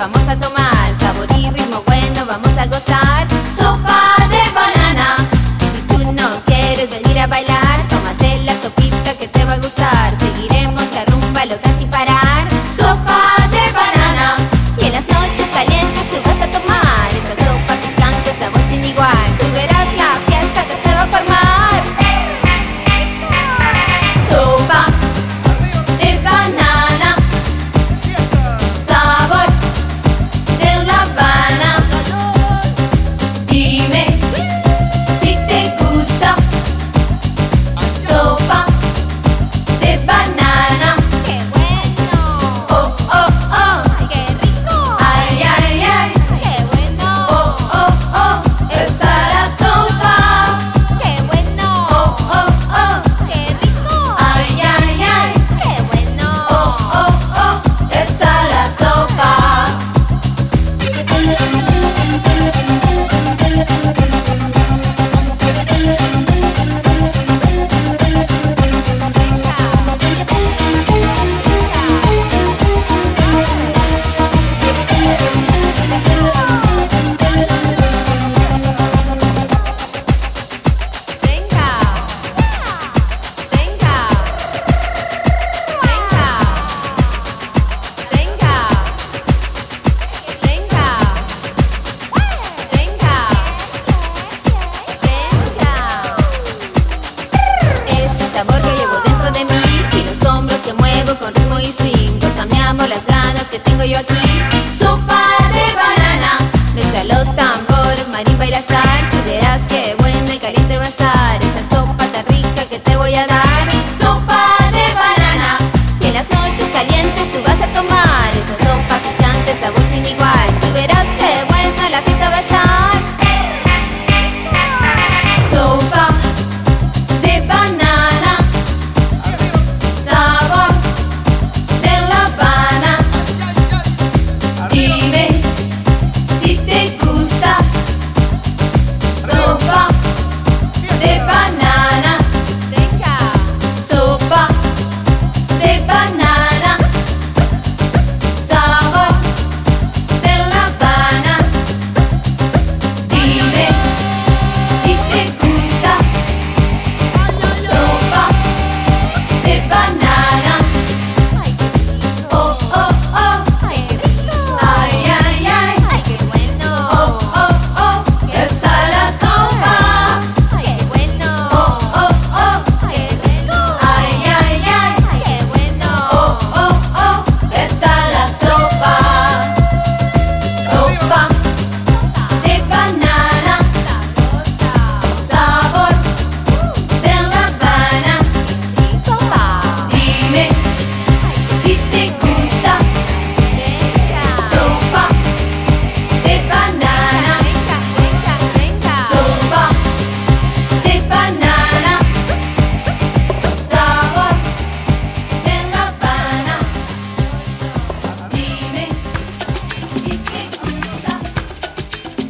vamos a tomar. Sabor y ritmo bueno, vamos a gozar. Sopa de banana. Si tú no quieres venir a bailar, tómate la sopita que te va a gustar. Seguiremos la rumba loca sin parar. Sopa de banana. Y en las noches calientes tú vas a tomar esa sopa picante, sabor sin igual. Tú verás la fiesta que se va a formar. Sopa de banana. Sabor de La Habana. Dime si te gusta. Sopa de banana. ¡Qué bueno! ¡Oh, oh, oh! ¡Ay, qué rico! ¡Ay, ay, ay! ¡Qué bueno! ¡Oh, oh, oh! ¡Está la sopa! ¡Qué bueno! ¡Oh, oh, oh! ¡Qué rico! ¡Ay, ay, ay! ¡Qué bueno! ¡Oh, oh, oh! ¡Está la sopa! Venga, venga, venga, venga, venga, venga, venga. Ese sabor que llevo dentro de mí y los hombros que muevo con ritmo y swing. Goza mi amor, las ganas que tengo yo aquí. Sopa de banana. Mezcla los tambores, marimba y la sal. Tú verás que